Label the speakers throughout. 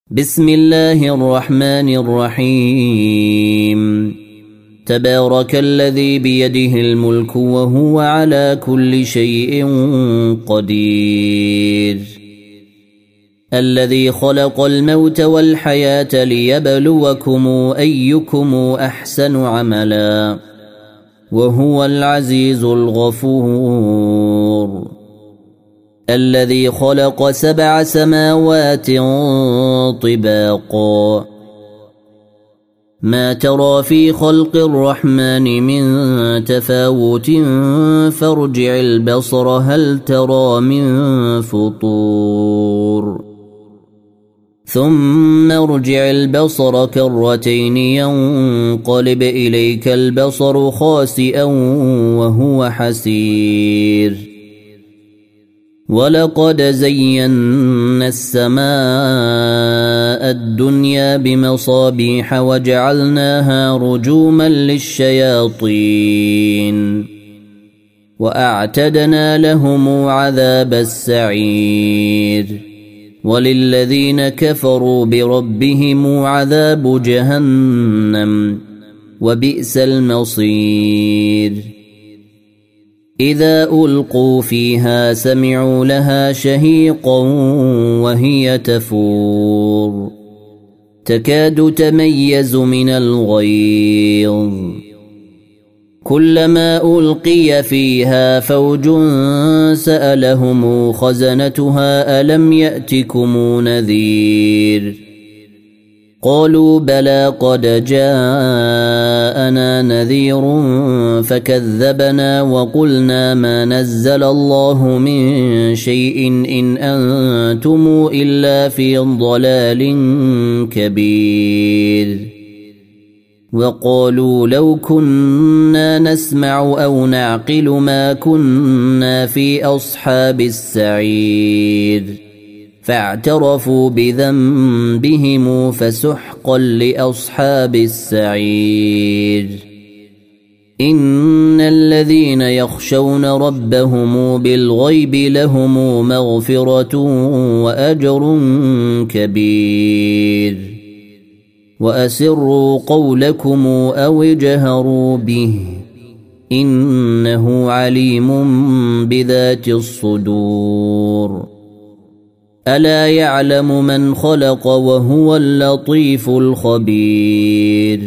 Speaker 1: بسم الله الرحمن الرحيم. تبارك الذي بيده الملك وهو على كل شيء قدير. الذي خلق الموت والحياة ليبلوكم أيكم أحسن عملا وهو العزيز الغفور. الذي خلق 7 سماوات طباقا ما ترى في خلق الرحمن من تفاوت فارجع البصر هل ترى من فطور ثم ارجع البصر كرتين ينقلب إليك البصر خاسئا وهو حسير. ولقد زينا السماء الدنيا بمصابيح وجعلناها رجوما للشياطين وأعتدنا لهم عذاب السعير. وللذين كفروا بربهم عذاب جهنم وبئس المصير. إذا ألقوا فيها سمعوا لها شهيقا وهي تفور تكاد تميز من الغيظ. كلما ألقي فيها فوج سألهم خزنتها ألم يأتكم نذير قالوا بلى قد جاءنا نذير فكذبنا وقلنا ما نزل الله من شيء إن أنتم إلا في ضلال كبير. وقالوا لو كنا نسمع أو نعقل ما كنا في أصحاب السعير فاعترفوا بذنبهم فسحقا لأصحاب السعير. إن الذين يخشون ربهم بالغيب لهم مغفرة وأجر كبير. وأسروا قولكم أو اجهروا به إنه عليم بذات الصدور. ألا يعلم من خلق وهو اللطيف الخبير.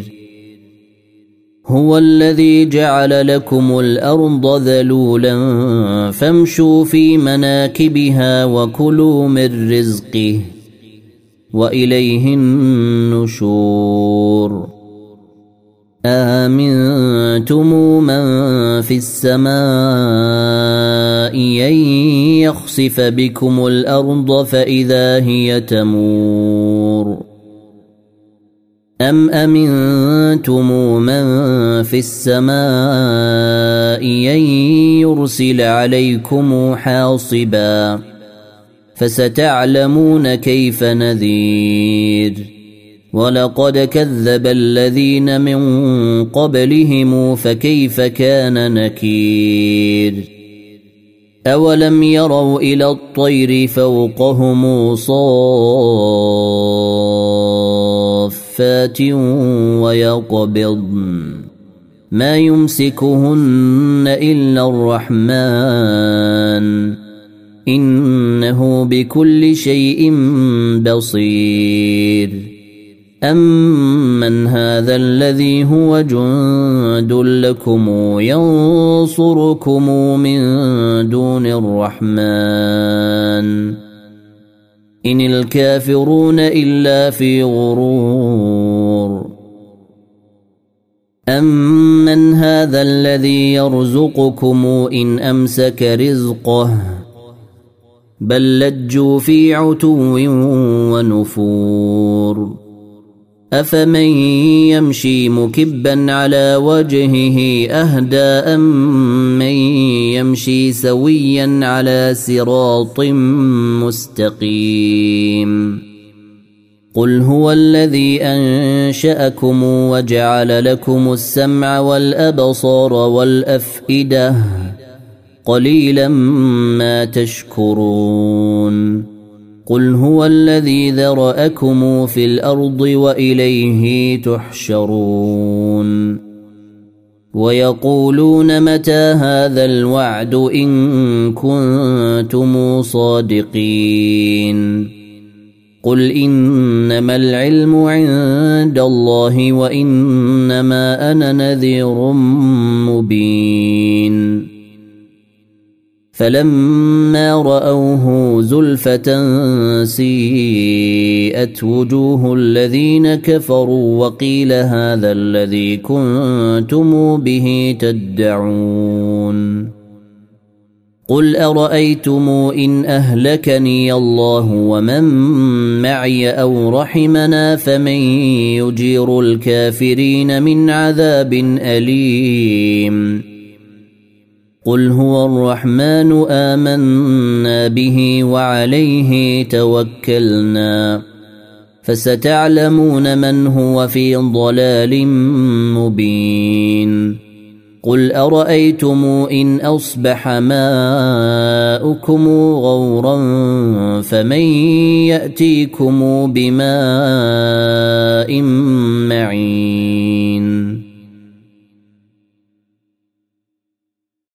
Speaker 1: هو الذي جعل لكم الأرض ذلولا فامشوا في مناكبها وكلوا من رزقه وإليه النشور. آمنتم من في السماء أن يخسف بكم الأرض فإذا هي تمور أم أمنتم من في السماء أن يرسل عليكم حاصبا فستعلمون كيف نذير. ولقد كذب الذين من قبلهم فكيف كان نكير. أولم يروا إلى الطير فوقهم صافات ويقبضن ما يمسكهن إلا الرحمن إنه بكل شيء بصير. أمن هذا الذي هو جند لكم ينصركم من دون الرحمن إن الكافرون إلا في غرور. أمن هذا الذي يرزقكم إن أمسك رزقه بل لجوا في عتو ونفور. أفمن يمشي مكبا على وجهه أهدى أم من يمشي سويا على صراط مستقيم. قل هو الذي أنشأكم وجعل لكم السمع والأبصار والأفئدة قليلا ما تشكرون. قل هو الذي ذرأكم في الأرض وإليه تحشرون ويقولون متى هذا الوعد إن كنتم صادقين قل إنما العلم عند الله وإنما أنا نذير مبين فلما رأوه زلفة سيئت وجوه الذين كفروا وقيل هذا الذي كنتم به تدعون قل أرأيتم إن أهلكني الله ومن معي أو رحمنا فمن يجير الكافرين من عذاب أليم قل هو الرحمن آمنا به وعليه توكلنا فستعلمون من هو في ضلال مبين قل أرأيتم إن أصبح ماؤكم غورا فمن يأتيكم بماء معين